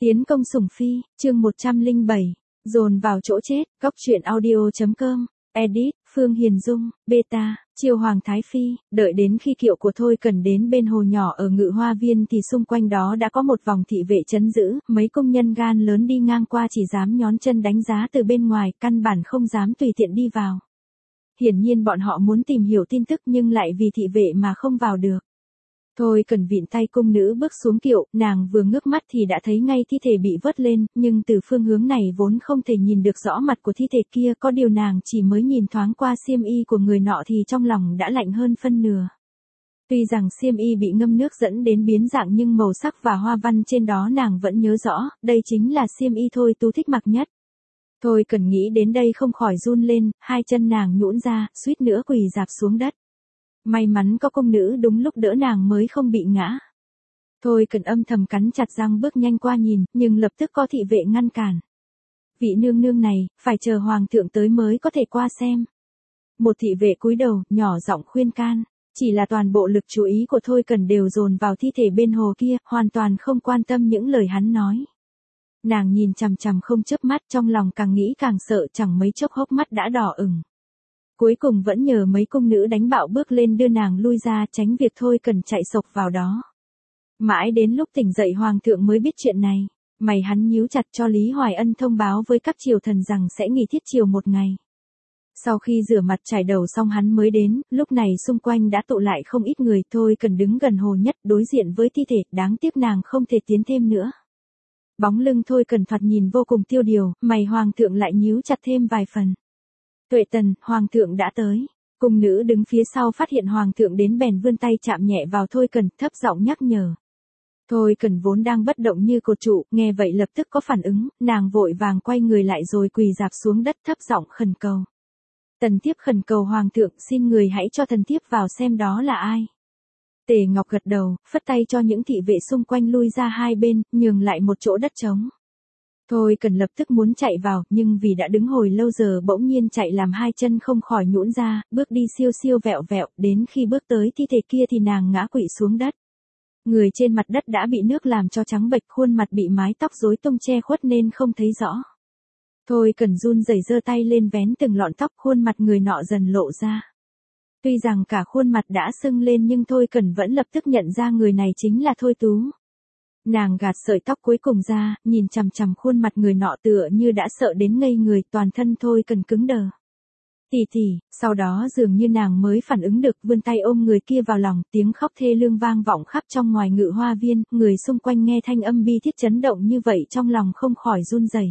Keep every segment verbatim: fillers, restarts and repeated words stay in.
Tiến công sủng phi, chương một trăm lẻ bảy, dồn vào chỗ chết, góc truyện audio.com, edit, Phương Hiền Dung, beta, chiêu Hoàng Thái Phi, đợi đến khi kiệu của Thôi Cần đến bên hồ nhỏ ở Ngự Hoa Viên thì xung quanh đó đã có một vòng thị vệ trấn giữ, mấy công nhân gan lớn đi ngang qua chỉ dám nhón chân đánh giá từ bên ngoài, căn bản không dám tùy tiện đi vào. Hiển nhiên bọn họ muốn tìm hiểu tin tức nhưng lại vì thị vệ mà không vào được. Thôi Cần vịn tay cung nữ bước xuống kiệu, nàng vừa ngước mắt thì đã thấy ngay thi thể bị vớt lên, nhưng từ phương hướng này vốn không thể nhìn được rõ mặt của thi thể kia, có điều nàng chỉ mới nhìn thoáng qua xiêm y của người nọ thì trong lòng đã lạnh hơn phân nửa. Tuy rằng xiêm y bị ngâm nước dẫn đến biến dạng nhưng màu sắc và hoa văn trên đó nàng vẫn nhớ rõ, đây chính là xiêm y Thôi Tú thích mặc nhất. Thôi Cần nghĩ đến đây không khỏi run lên, hai chân nàng nhũn ra, suýt nữa quỳ rạp xuống đất. May mắn có công nữ đúng lúc đỡ nàng mới không bị ngã. Thôi Cần âm thầm cắn chặt răng bước nhanh qua nhìn, nhưng lập tức có thị vệ ngăn cản. Vị nương nương này, phải chờ hoàng thượng tới mới có thể qua xem. Một thị vệ cúi đầu, nhỏ giọng khuyên can, chỉ là toàn bộ lực chú ý của Thôi Cần đều dồn vào thi thể bên hồ kia, hoàn toàn không quan tâm những lời hắn nói. Nàng nhìn chằm chằm không chớp mắt, trong lòng càng nghĩ càng sợ, chẳng mấy chốc hốc mắt đã đỏ ửng. Cuối cùng vẫn nhờ mấy cung nữ đánh bạo bước lên đưa nàng lui ra, tránh việc Thôi Cần chạy sộc vào đó. Mãi đến lúc tỉnh dậy hoàng thượng mới biết chuyện này, mày hắn nhíu chặt cho Lý Hoài Ân thông báo với các triều thần rằng sẽ nghỉ thiết triều một ngày. Sau khi rửa mặt chải đầu xong hắn mới đến, lúc này xung quanh đã tụ lại không ít người. Thôi Cần đứng gần hồ nhất đối diện với thi thể, đáng tiếc nàng không thể tiến thêm nữa. Bóng lưng Thôi Cần thoạt nhìn vô cùng tiêu điều, mày hoàng thượng lại nhíu chặt thêm vài phần. Tuệ Tần, hoàng thượng đã tới. Cung nữ đứng phía sau phát hiện hoàng thượng đến bèn vươn tay chạm nhẹ vào Thôi Cần, thấp giọng nhắc nhở. Thôi Cần vốn đang bất động như cột trụ, nghe vậy lập tức có phản ứng, nàng vội vàng quay người lại rồi quỳ rạp xuống đất thấp giọng khẩn cầu. Tần thiếp khẩn cầu hoàng thượng, xin người hãy cho thần thiếp vào xem đó là ai. Tề Ngọc gật đầu, phất tay cho những thị vệ xung quanh lui ra hai bên, nhường lại một chỗ đất trống. Thôi Cần lập tức muốn chạy vào, nhưng vì đã đứng hồi lâu giờ bỗng nhiên chạy làm hai chân không khỏi nhũn ra, bước đi siêu siêu vẹo vẹo, đến khi bước tới thi thể kia thì nàng ngã quỵ xuống đất. Người trên mặt đất đã bị nước làm cho trắng bệch, khuôn mặt bị mái tóc rối tung che khuất nên không thấy rõ. Thôi Cần run rẩy giơ tay lên vén từng lọn tóc, khuôn mặt người nọ dần lộ ra. Tuy rằng cả khuôn mặt đã sưng lên nhưng Thôi Cần vẫn lập tức nhận ra người này chính là Thôi Tú. Nàng gạt sợi tóc cuối cùng ra, nhìn chằm chằm khuôn mặt người nọ tựa như đã sợ đến ngây người, toàn thân Thôi Cần cứng đờ. Tỉ tỉ, sau đó dường như nàng mới phản ứng được, vươn tay ôm người kia vào lòng, tiếng khóc thê lương vang vọng khắp trong ngoài Ngự Hoa Viên, người xung quanh nghe thanh âm bi thiết chấn động như vậy trong lòng không khỏi run rẩy.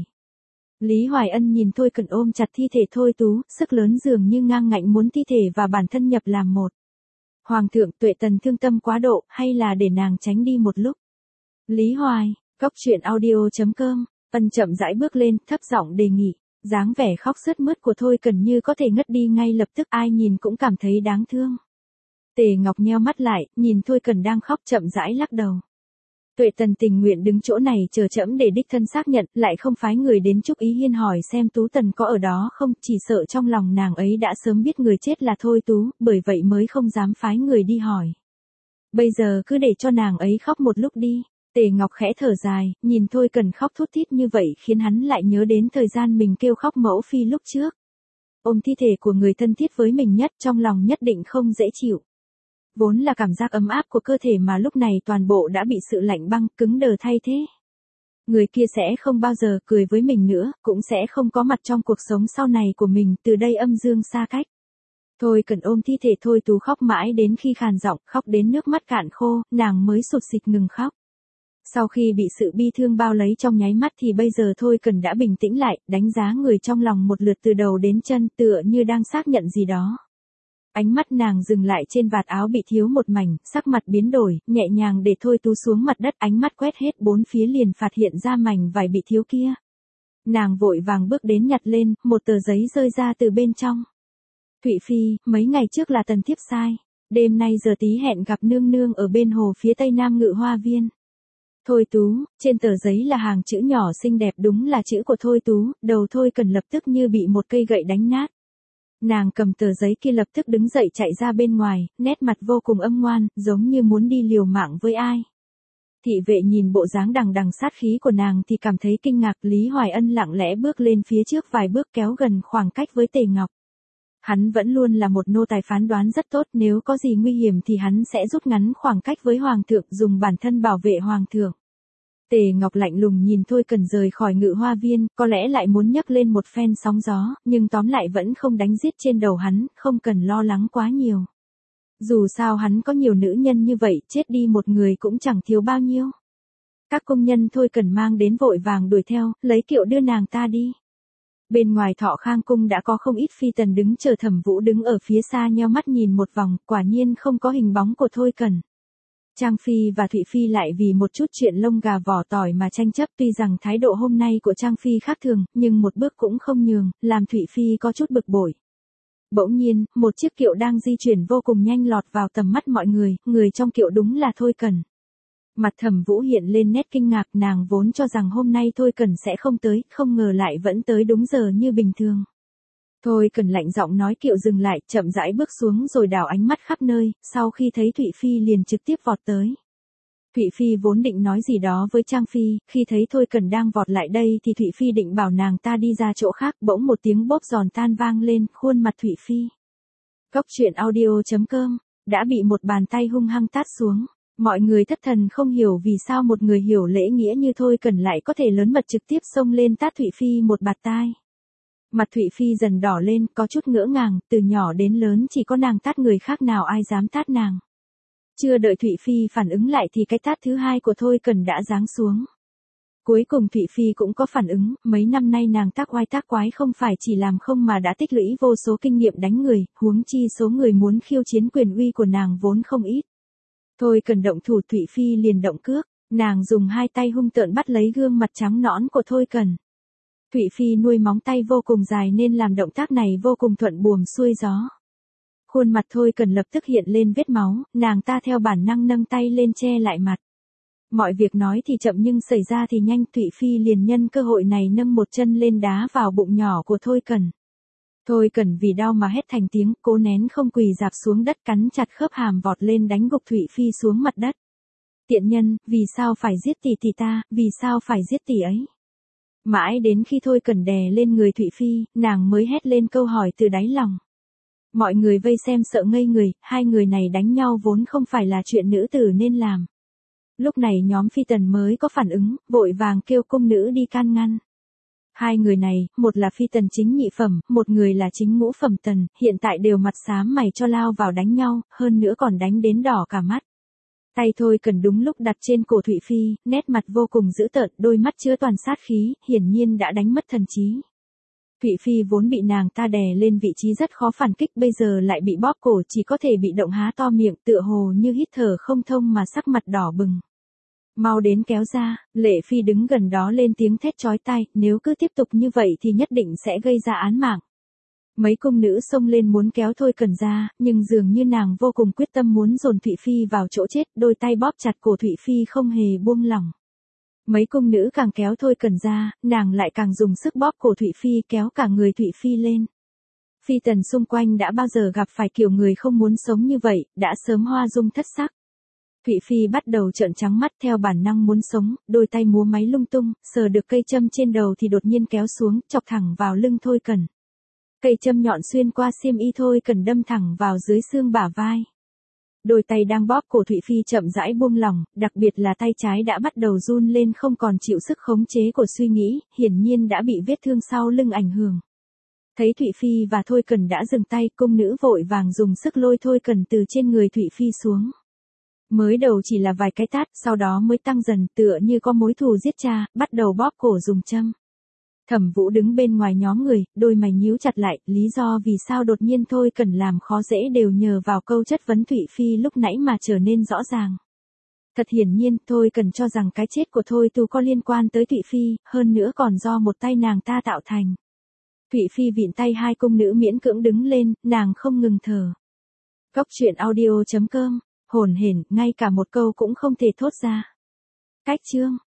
Lý Hoài Ân nhìn Thôi Cần ôm chặt thi thể Thôi Tú, sức lớn dường như ngang ngạnh muốn thi thể và bản thân nhập làm một. Hoàng thượng, Tuệ Tần thương tâm quá độ, hay là để nàng tránh đi một lúc. Lý Hoài, góc truyện audio.com, Ân chậm rãi bước lên, thấp giọng đề nghị, dáng vẻ khóc sướt mướt của Thôi Cần như có thể ngất đi ngay lập tức, ai nhìn cũng cảm thấy đáng thương. Tề Ngọc nheo mắt lại, nhìn Thôi Cần đang khóc chậm rãi lắc đầu. Tuệ Tần tình nguyện đứng chỗ này chờ trẫm để đích thân xác nhận, lại không phái người đến chúc ý hiên hỏi xem Tú Tần có ở đó không, chỉ sợ trong lòng nàng ấy đã sớm biết người chết là Thôi Tú, bởi vậy mới không dám phái người đi hỏi. Bây giờ cứ để cho nàng ấy khóc một lúc đi. Tề Ngọc khẽ thở dài, nhìn Thôi Cần khóc thút thít như vậy khiến hắn lại nhớ đến thời gian mình kêu khóc mẫu phi lúc trước. Ôm thi thể của người thân thiết với mình nhất, trong lòng nhất định không dễ chịu. Vốn là cảm giác ấm áp của cơ thể mà lúc này toàn bộ đã bị sự lạnh băng, cứng đờ thay thế. Người kia sẽ không bao giờ cười với mình nữa, cũng sẽ không có mặt trong cuộc sống sau này của mình, từ đây âm dương xa cách. Thôi Cần ôm thi thể Thôi Tú khóc mãi đến khi khàn giọng, khóc đến nước mắt cạn khô, nàng mới sụt sịt ngừng khóc. Sau khi bị sự bi thương bao lấy trong nháy mắt thì bây giờ Thôi Cần đã bình tĩnh lại, đánh giá người trong lòng một lượt từ đầu đến chân, tựa như đang xác nhận gì đó. Ánh mắt nàng dừng lại trên vạt áo bị thiếu một mảnh, sắc mặt biến đổi, nhẹ nhàng để Thôi Tú xuống mặt đất, ánh mắt quét hết bốn phía liền phát hiện ra mảnh vải bị thiếu kia. Nàng vội vàng bước đến nhặt lên, một tờ giấy rơi ra từ bên trong. Thụy Phi, mấy ngày trước là tần thiếp sai, đêm nay giờ tí hẹn gặp nương nương ở bên hồ phía tây nam Ngự Hoa Viên. Thôi Tú, trên tờ giấy là hàng chữ nhỏ xinh đẹp, đúng là chữ của Thôi Tú, đầu Thôi Cần lập tức như bị một cây gậy đánh nát. Nàng cầm tờ giấy kia lập tức đứng dậy chạy ra bên ngoài, nét mặt vô cùng âm ngoan, giống như muốn đi liều mạng với ai. Thị vệ nhìn bộ dáng đằng đằng sát khí của nàng thì cảm thấy kinh ngạc. Lý Hoài Ân lặng lẽ bước lên phía trước vài bước kéo gần khoảng cách với Tề Ngọc. Hắn vẫn luôn là một nô tài phán đoán rất tốt, nếu có gì nguy hiểm thì hắn sẽ rút ngắn khoảng cách với Hoàng thượng, dùng bản thân bảo vệ Hoàng thượng. Tề Ngọc lạnh lùng nhìn Thôi Cần rời khỏi Ngự Hoa Viên, có lẽ lại muốn nhấc lên một phen sóng gió, nhưng tóm lại vẫn không đánh giết trên đầu hắn, không cần lo lắng quá nhiều. Dù sao hắn có nhiều nữ nhân như vậy, chết đi một người cũng chẳng thiếu bao nhiêu. Các công nhân Thôi Cần mang đến vội vàng đuổi theo, lấy kiệu đưa nàng ta đi. Bên ngoài Thọ Khang cung đã có không ít phi tần đứng chờ. Thẩm Vũ đứng ở phía xa nheo mắt nhìn một vòng, quả nhiên không có hình bóng của Thôi Cần. Trang Phi và Thụy Phi lại vì một chút chuyện lông gà vỏ tỏi mà tranh chấp, tuy rằng thái độ hôm nay của Trang Phi khác thường, nhưng một bước cũng không nhường, làm Thụy Phi có chút bực bội. Bỗng nhiên, một chiếc kiệu đang di chuyển vô cùng nhanh lọt vào tầm mắt mọi người, người trong kiệu đúng là Thôi Cần. Mặt Thẩm Vũ hiện lên nét kinh ngạc, nàng vốn cho rằng hôm nay Thôi Cần sẽ không tới, không ngờ lại vẫn tới đúng giờ như bình thường. Thôi Cần lạnh giọng nói kiệu dừng lại, chậm rãi bước xuống rồi đảo ánh mắt khắp nơi, sau khi thấy Thụy Phi liền trực tiếp vọt tới. Thụy Phi vốn định nói gì đó với Trang Phi, khi thấy Thôi Cần đang vọt lại đây thì Thụy Phi định bảo nàng ta đi ra chỗ khác, bỗng một tiếng bốp giòn tan vang lên, khuôn mặt Thụy Phi. Góc truyện audio chấm com đã bị một bàn tay hung hăng tát xuống. Mọi người thất thần không hiểu vì sao một người hiểu lễ nghĩa như Thôi Cần lại có thể lớn mật trực tiếp xông lên tát Thụy Phi một bạt tai. Mặt Thụy Phi dần đỏ lên, có chút ngỡ ngàng, từ nhỏ đến lớn chỉ có nàng tát người khác nào ai dám tát nàng. Chưa đợi Thụy Phi phản ứng lại thì cái tát thứ hai của Thôi Cần đã giáng xuống. Cuối cùng Thụy Phi cũng có phản ứng, mấy năm nay nàng tác oai tác quái không phải chỉ làm không mà đã tích lũy vô số kinh nghiệm đánh người, huống chi số người muốn khiêu chiến quyền uy của nàng vốn không ít. Thôi Cần động thủ, Thụy Phi liền động cước, nàng dùng hai tay hung tợn bắt lấy gương mặt trắng nõn của Thôi Cần. Thụy Phi nuôi móng tay vô cùng dài nên làm động tác này vô cùng thuận buồm xuôi gió. Khuôn mặt Thôi Cần lập tức hiện lên vết máu, nàng ta theo bản năng nâng tay lên che lại mặt. Mọi việc nói thì chậm nhưng xảy ra thì nhanh, Thụy Phi liền nhân cơ hội này nâng một chân lên đá vào bụng nhỏ của Thôi Cần. Thôi Cần vì đau mà hét thành tiếng, cố nén không quỳ rạp xuống đất, cắn chặt khớp hàm vọt lên đánh gục Thụy Phi xuống mặt đất. Tiện nhân, vì sao phải giết tỷ tỷ ta, vì sao phải giết tỷ ấy? Mãi đến khi Thôi Cần đè lên người Thụy Phi, nàng mới hét lên câu hỏi từ đáy lòng. Mọi người vây xem sợ ngây người, hai người này đánh nhau vốn không phải là chuyện nữ tử nên làm. Lúc này nhóm phi tần mới có phản ứng, vội vàng kêu cung nữ đi can ngăn. Hai người này, một là phi tần chính nhị phẩm, một người là chính ngũ phẩm tần, hiện tại đều mặt xám mày cho lao vào đánh nhau, hơn nữa còn đánh đến đỏ cả mắt. Tay Thôi Cần đúng lúc đặt trên cổ Thụy Phi, nét mặt vô cùng dữ tợn, đôi mắt chứa toàn sát khí, hiển nhiên đã đánh mất thần trí. Thụy Phi vốn bị nàng ta đè lên vị trí rất khó phản kích, bây giờ lại bị bóp cổ, chỉ có thể bị động há to miệng, tựa hồ như hít thở không thông mà sắc mặt đỏ bừng. Mau đến kéo ra, Lệ Phi đứng gần đó lên tiếng thét chói tai, nếu cứ tiếp tục như vậy thì nhất định sẽ gây ra án mạng. Mấy cung nữ xông lên muốn kéo Thôi Cần ra, nhưng dường như nàng vô cùng quyết tâm muốn dồn Thụy Phi vào chỗ chết, đôi tay bóp chặt cổ Thụy Phi không hề buông lỏng. Mấy cung nữ càng kéo Thôi Cần ra, nàng lại càng dùng sức bóp cổ Thụy Phi, kéo cả người Thụy Phi lên. Phi tần xung quanh đã bao giờ gặp phải kiểu người không muốn sống như vậy, đã sớm hoa dung thất sắc. Thụy Phi bắt đầu trợn trắng mắt, theo bản năng muốn sống, đôi tay múa máy lung tung, sờ được cây châm trên đầu thì đột nhiên kéo xuống, chọc thẳng vào lưng Thôi Cần. Cây châm nhọn xuyên qua xiêm y Thôi Cần đâm thẳng vào dưới xương bả vai. Đôi tay đang bóp cổ Thụy Phi chậm rãi buông lỏng, đặc biệt là tay trái đã bắt đầu run lên, không còn chịu sức khống chế của suy nghĩ, hiển nhiên đã bị vết thương sau lưng ảnh hưởng. Thấy Thụy Phi và Thôi Cần đã dừng tay, cung nữ vội vàng dùng sức lôi Thôi Cần từ trên người Thụy Phi xuống. Mới đầu chỉ là vài cái tát, sau đó mới tăng dần, tựa như có mối thù giết cha, bắt đầu bóp cổ dùng châm. Thẩm Vũ đứng bên ngoài nhóm người, đôi mày nhíu chặt lại, lý do vì sao đột nhiên Thôi Cần làm khó dễ đều nhờ vào câu chất vấn Thụy Phi lúc nãy mà trở nên rõ ràng. Thật hiển nhiên, Thôi Cần cho rằng cái chết của Thôi Tu có liên quan tới Thụy Phi, hơn nữa còn do một tay nàng ta tạo thành. Thụy Phi vịn tay hai cung nữ miễn cưỡng đứng lên, nàng không ngừng thở. Góc truyện audio chấm com, hồn hển, ngay cả một câu cũng không thể thốt ra. Cách chương